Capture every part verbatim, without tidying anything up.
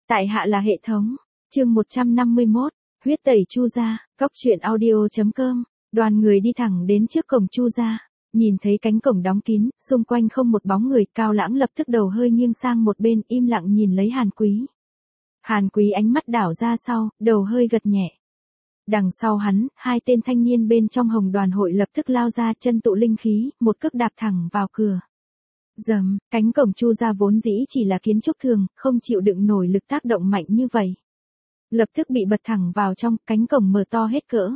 Tại hạ là hệ thống. Chương một trăm năm mươi mốt, huyết tẩy Chu gia, cóc truyện audio chấm com. Đoàn người đi thẳng đến trước cổng Chu gia, nhìn thấy cánh cổng đóng kín, xung quanh không một bóng người, Cao Lãng lập tức đầu hơi nghiêng sang một bên, im lặng nhìn lấy Hàn Quý. Hàn Quý ánh mắt đảo ra sau, đầu hơi gật nhẹ. Đằng sau hắn, hai tên thanh niên bên trong Hồng Đoàn hội lập tức lao ra, chân tụ linh khí, một cước đạp thẳng vào cửa. Dầm, cánh cổng Chu gia vốn dĩ chỉ là kiến trúc thường, không chịu đựng nổi lực tác động mạnh như vậy. Lập tức bị bật thẳng vào trong, cánh cổng mở to hết cỡ.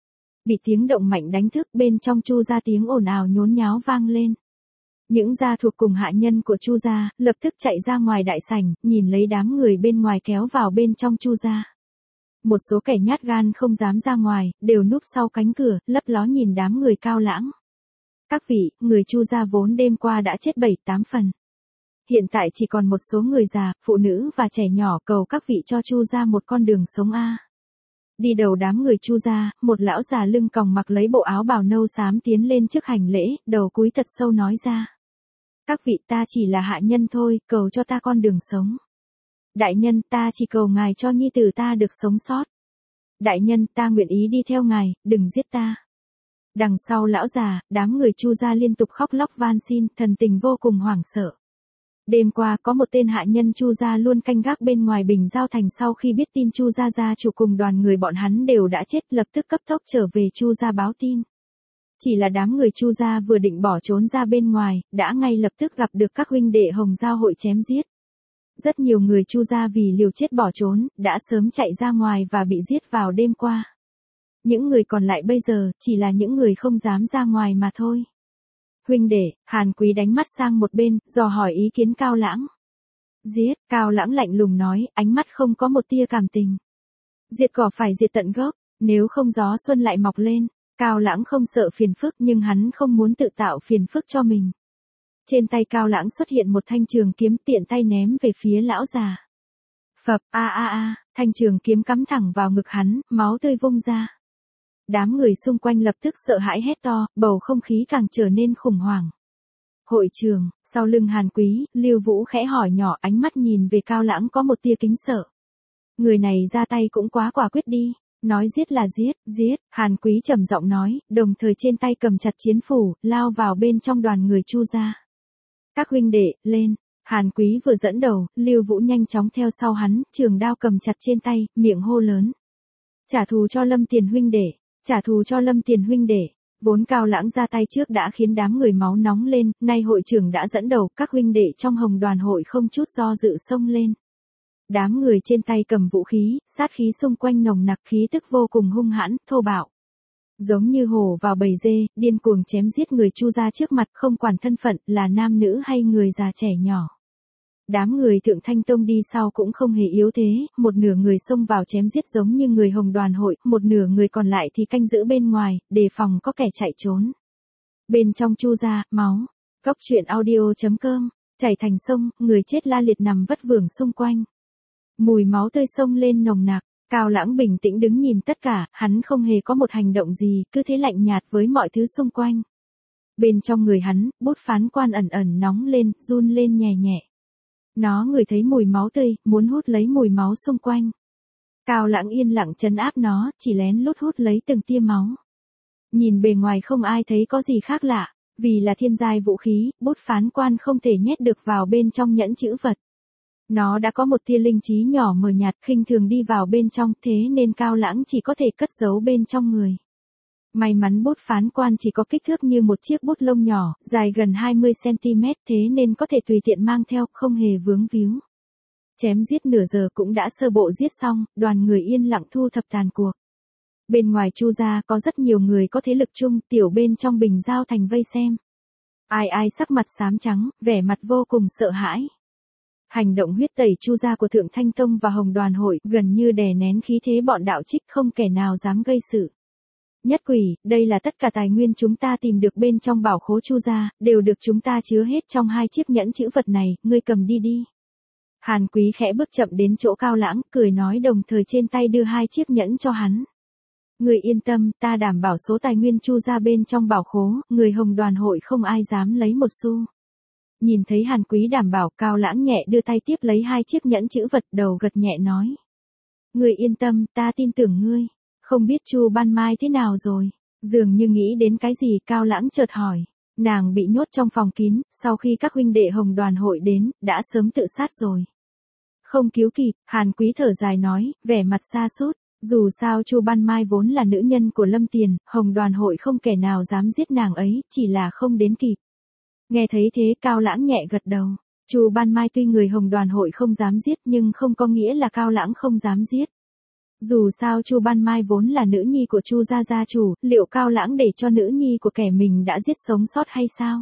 Bị tiếng động mạnh đánh thức, bên trong Chu gia tiếng ồn ào nhốn nháo vang lên. Những gia thuộc cùng hạ nhân của Chu gia lập tức chạy ra ngoài đại sảnh, nhìn lấy đám người bên ngoài kéo vào bên trong Chu gia. Một số kẻ nhát gan không dám ra ngoài, đều núp sau cánh cửa, lấp ló nhìn đám người Cao Lãng. Các vị, người Chu gia vốn đêm qua đã chết bảy tám phần. Hiện tại chỉ còn một số người già, phụ nữ và trẻ nhỏ, cầu các vị cho Chu gia một con đường sống a. Đi đầu đám người Chu gia, một lão già lưng còng mặc lấy bộ áo bào nâu xám tiến lên trước hành lễ, đầu cúi thật sâu nói ra. Các vị, ta chỉ là hạ nhân thôi, cầu cho ta con đường sống. Đại nhân, ta chỉ cầu ngài cho nhi tử ta được sống sót. Đại nhân, ta nguyện ý đi theo ngài, đừng giết ta. Đằng sau lão già, đám người Chu gia liên tục khóc lóc van xin, thần tình vô cùng hoảng sợ. Đêm qua có một tên hạ nhân Chu gia luôn canh gác bên ngoài Bình Giao Thành, sau khi biết tin Chu gia gia chủ cùng đoàn người bọn hắn đều đã chết, lập tức cấp tốc trở về Chu gia báo tin. Chỉ là đám người Chu gia vừa định bỏ trốn ra bên ngoài, đã ngay lập tức gặp được các huynh đệ Hồng Giao hội chém giết. Rất nhiều người Chu gia vì liều chết bỏ trốn, đã sớm chạy ra ngoài và bị giết vào đêm qua. Những người còn lại bây giờ, chỉ là những người không dám ra ngoài mà thôi. Huynh đệ, Hàn Quý đánh mắt sang một bên, dò hỏi ý kiến Cao Lãng. Giết, Cao Lãng lạnh lùng nói, ánh mắt không có một tia cảm tình. Diệt cỏ phải diệt tận gốc, nếu không gió xuân lại mọc lên. Cao Lãng không sợ phiền phức, nhưng hắn không muốn tự tạo phiền phức cho mình. Trên tay Cao Lãng xuất hiện một thanh trường kiếm, tiện tay ném về phía lão già. Phập, a a a, thanh trường kiếm cắm thẳng vào ngực hắn, máu tươi vung ra. Đám người xung quanh lập tức sợ hãi hét to, bầu không khí càng trở nên khủng hoảng. Hội trường, sau lưng Hàn Quý, Lưu Vũ khẽ hỏi nhỏ, ánh mắt nhìn về Cao Lãng có một tia kính sợ. Người này ra tay cũng quá quả quyết đi, nói giết là giết, giết, Hàn Quý trầm giọng nói, đồng thời trên tay cầm chặt chiến phủ, lao vào bên trong đoàn người Chu gia. Các huynh đệ, lên. Hàn Quý vừa dẫn đầu, Lưu Vũ nhanh chóng theo sau hắn, trường đao cầm chặt trên tay, miệng hô lớn. Trả thù cho Lâm Tiền huynh đệ, trả thù cho Lâm Tiền huynh đệ. Vốn Cao Lãng ra tay trước đã khiến đám người máu nóng lên, nay hội trưởng đã dẫn đầu, các huynh đệ trong Hồng Đoàn hội không chút do dự xông lên. Đám người trên tay cầm vũ khí, sát khí xung quanh nồng nặc, khí tức vô cùng hung hãn, thô bạo. Giống như hổ vào bầy dê, điên cuồng chém giết người Chu gia trước mặt, không quản thân phận, là nam nữ hay người già trẻ nhỏ. Đám người Thượng Thanh Tông đi sau cũng không hề yếu thế, một nửa người xông vào chém giết giống như người Hồng Đoàn hội, một nửa người còn lại thì canh giữ bên ngoài, đề phòng có kẻ chạy trốn. Bên trong Chu gia, máu. Cóc truyện audio chấm com, chảy thành sông, người chết la liệt nằm vất vưởng xung quanh. Mùi máu tươi sông lên nồng nặc. Cao Lãng bình tĩnh đứng nhìn tất cả, hắn không hề có một hành động gì, cứ thế lạnh nhạt với mọi thứ xung quanh. Bên trong người hắn, bút phán quan ẩn ẩn nóng lên, run lên nhẹ nhẹ. Nó ngửi thấy mùi máu tươi, muốn hút lấy mùi máu xung quanh. Cao Lãng yên lặng trấn áp nó, chỉ lén lút hút lấy từng tia máu. Nhìn bề ngoài không ai thấy có gì khác lạ, vì là thiên giai vũ khí, bút phán quan không thể nhét được vào bên trong nhẫn chữ vật. Nó đã có một tia linh trí nhỏ mờ nhạt, khinh thường đi vào bên trong, thế nên Cao Lãng chỉ có thể cất giấu bên trong người. May mắn bút phán quan chỉ có kích thước như một chiếc bút lông nhỏ, dài gần hai mươi xăng-ti-mét, thế nên có thể tùy tiện mang theo, không hề vướng víu. Chém giết nửa giờ cũng đã sơ bộ giết xong, đoàn người yên lặng thu thập tàn cuộc. Bên ngoài Chu gia có rất nhiều người có thế lực chung, tiểu bên trong Bình Giao Thành vây xem. Ai ai sắc mặt xám trắng, vẻ mặt vô cùng sợ hãi. Hành động huyết tẩy Chu gia của Thượng Thanh Tông và Hồng Đoàn hội gần như đè nén khí thế bọn đạo trích, không kẻ nào dám gây sự. Nhất quỷ, đây là tất cả tài nguyên chúng ta tìm được bên trong bảo khố Chu gia, đều được chúng ta chứa hết trong hai chiếc nhẫn chữ vật này, ngươi cầm đi đi. Hàn Quý khẽ bước chậm đến chỗ Cao Lãng, cười nói đồng thời trên tay đưa hai chiếc nhẫn cho hắn. Ngươi yên tâm, ta đảm bảo số tài nguyên Chu gia bên trong bảo khố, người Hồng Đoàn hội không ai dám lấy một xu. Nhìn thấy Hàn Quý đảm bảo, Cao Lãng nhẹ đưa tay tiếp lấy hai chiếc nhẫn chữ vật, đầu gật nhẹ nói. Ngươi yên tâm, ta tin tưởng ngươi. Không biết Chu Ban Mai thế nào rồi? Dường như nghĩ đến cái gì, Cao Lãng chợt hỏi. Nàng bị nhốt trong phòng kín, sau khi các huynh đệ Hồng Đoàn hội đến, đã sớm tự sát rồi. Không cứu kịp, Hàn Quý thở dài nói, vẻ mặt xa sút. Dù sao Chu Ban Mai vốn là nữ nhân của Lâm Tiền, Hồng Đoàn hội không kẻ nào dám giết nàng ấy, chỉ là không đến kịp. Nghe thấy thế, Cao Lãng nhẹ gật đầu. Chu Ban Mai tuy người Hồng Đoàn hội không dám giết nhưng không có nghĩa là Cao Lãng không dám giết. Dù sao Chu Ban Mai vốn là nữ nhi của Chu gia gia chủ, liệu Cao Lãng để cho nữ nhi của kẻ mình đã giết sống sót hay sao?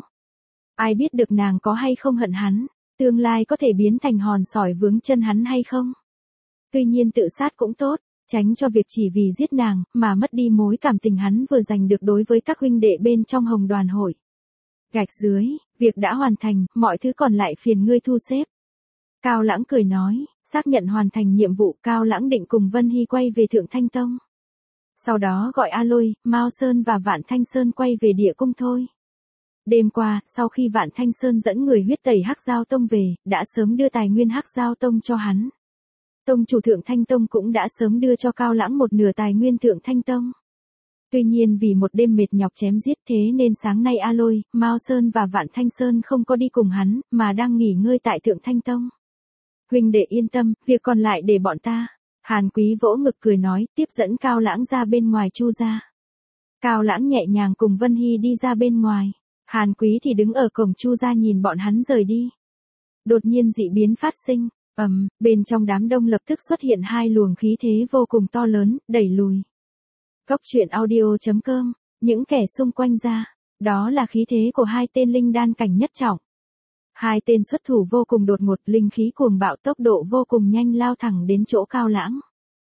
Ai biết được nàng có hay không hận hắn, tương lai có thể biến thành hòn sỏi vướng chân hắn hay không? Tuy nhiên tự sát cũng tốt, tránh cho việc chỉ vì giết nàng mà mất đi mối cảm tình hắn vừa giành được đối với các huynh đệ bên trong Hồng Đoàn hội. Gạch dưới, việc đã hoàn thành, mọi thứ còn lại phiền ngươi thu xếp. Cao Lãng cười nói, xác nhận hoàn thành nhiệm vụ, Cao Lãng định cùng Vân Hy quay về Thượng Thanh Tông. Sau đó gọi A Lôi, Mao Sơn và Vạn Thanh Sơn quay về Địa Cung thôi. Đêm qua, sau khi Vạn Thanh Sơn dẫn người huyết tẩy Hắc Giao Tông về, đã sớm đưa tài nguyên Hắc Giao Tông cho hắn. Tông chủ Thượng Thanh Tông cũng đã sớm đưa cho Cao Lãng một nửa tài nguyên Thượng Thanh Tông. Tuy nhiên vì một đêm mệt nhọc chém giết thế nên sáng nay A Lôi, Mao Sơn và Vạn Thanh Sơn không có đi cùng hắn, mà đang nghỉ ngơi tại Thượng Thanh Tông. Huynh đệ yên tâm, việc còn lại để bọn ta. Hàn Quý vỗ ngực cười nói, tiếp dẫn Cao Lãng ra bên ngoài Chu gia. Cao Lãng nhẹ nhàng cùng Vân Hy đi ra bên ngoài. Hàn Quý thì đứng ở cổng Chu gia nhìn bọn hắn rời đi. Đột nhiên dị biến phát sinh, ầm, um, bên trong đám đông lập tức xuất hiện hai luồng khí thế vô cùng to lớn, đẩy lùi. Cốc truyện audio chấm com, những kẻ xung quanh ra, đó là khí thế của hai tên linh đan cảnh nhất trọng. Hai tên xuất thủ vô cùng đột ngột, linh khí cuồng bạo, tốc độ vô cùng nhanh lao thẳng đến chỗ Cao Lãng.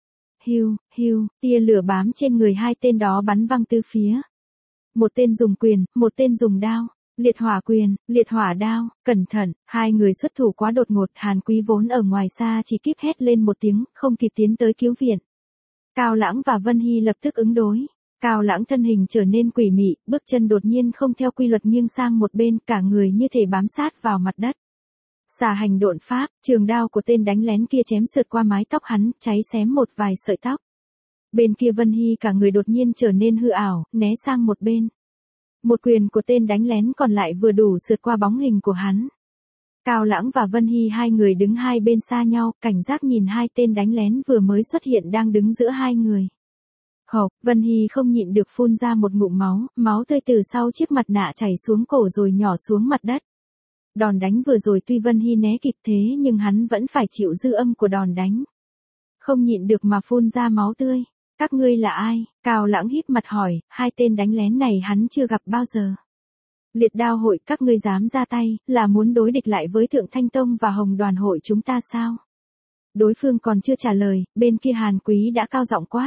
Hiu, hiu, tia lửa bám trên người hai tên đó bắn văng tứ phía. Một tên dùng quyền, một tên dùng đao. Liệt hỏa quyền, liệt hỏa đao, cẩn thận, hai người xuất thủ quá đột ngột, Hàn Quý vốn ở ngoài xa chỉ kíp hét lên một tiếng, không kịp tiến tới cứu viện. Cao Lãng và Vân Hy lập tức ứng đối. Cao Lãng thân hình trở nên quỷ mị, bước chân đột nhiên không theo quy luật nghiêng sang một bên, cả người như thể bám sát vào mặt đất. Xà hành độn pháp, trường đao của tên đánh lén kia chém sượt qua mái tóc hắn, cháy xém một vài sợi tóc. Bên kia Vân Hy cả người đột nhiên trở nên hư ảo, né sang một bên. Một quyền của tên đánh lén còn lại vừa đủ sượt qua bóng hình của hắn. Cao Lãng và Vân Hy hai người đứng hai bên xa nhau, cảnh giác nhìn hai tên đánh lén vừa mới xuất hiện đang đứng giữa hai người. Hộc, Vân Hy không nhịn được phun ra một ngụm máu, máu tươi từ sau chiếc mặt nạ chảy xuống cổ rồi nhỏ xuống mặt đất. Đòn đánh vừa rồi tuy Vân Hy né kịp thế nhưng hắn vẫn phải chịu dư âm của đòn đánh. Không nhịn được mà phun ra máu tươi. Các ngươi là ai? Cao Lãng híp mặt hỏi, hai tên đánh lén này hắn chưa gặp bao giờ. Liệt đao hội, các ngươi dám ra tay, là muốn đối địch lại với Thượng Thanh Tông và Hồng Đoàn hội chúng ta sao? Đối phương còn chưa trả lời, bên kia Hàn Quý đã cao giọng quát.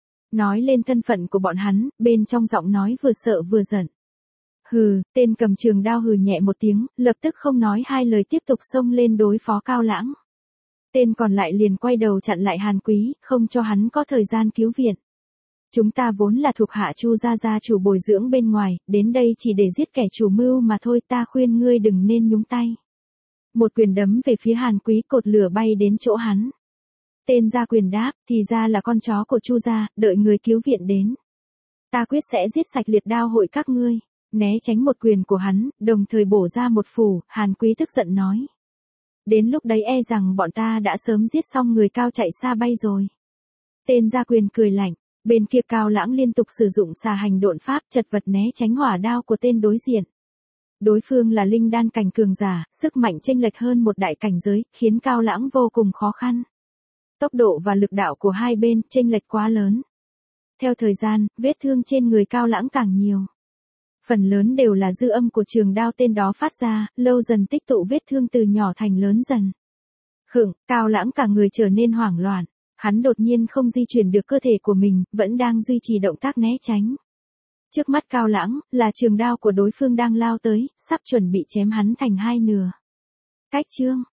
Nói lên thân phận của bọn hắn, bên trong giọng nói vừa sợ vừa giận. Hừ, tên cầm trường đao hừ nhẹ một tiếng, lập tức không nói hai lời tiếp tục xông lên đối phó Cao Lãng. Tên còn lại liền quay đầu chặn lại Hàn Quý, không cho hắn có thời gian cứu viện. Chúng ta vốn là thuộc hạ Chu gia gia chủ bồi dưỡng bên ngoài, đến đây chỉ để giết kẻ chủ mưu mà thôi, ta khuyên ngươi đừng nên nhúng tay. Một quyền đấm về phía Hàn Quý, cột lửa bay đến chỗ hắn. Tên ra quyền đáp, thì ra là con chó của Chu gia, đợi người cứu viện đến. Ta quyết sẽ giết sạch liệt đao hội các ngươi. Né tránh một quyền của hắn, đồng thời bổ ra một phù, Hàn Quý tức giận nói. Đến lúc đấy e rằng bọn ta đã sớm giết xong người Cao chạy xa bay rồi. Tên gia quyền cười lạnh, bên kia Cao Lãng liên tục sử dụng xà hành độn pháp, chật vật né tránh hỏa đao của tên đối diện. Đối phương là linh đan cảnh cường giả, sức mạnh chênh lệch hơn một đại cảnh giới, khiến Cao Lãng vô cùng khó khăn. Tốc độ và lực đạo của hai bên chênh lệch quá lớn. Theo thời gian, vết thương trên người Cao Lãng càng nhiều. Phần lớn đều là dư âm của trường đao tên đó phát ra, lâu dần tích tụ vết thương từ nhỏ thành lớn dần. Khựng, Cao Lãng cả người trở nên hoảng loạn. Hắn đột nhiên không di chuyển được cơ thể của mình, vẫn đang duy trì động tác né tránh. Trước mắt Cao Lãng, là trường đao của đối phương đang lao tới, sắp chuẩn bị chém hắn thành hai nửa. Cách chương,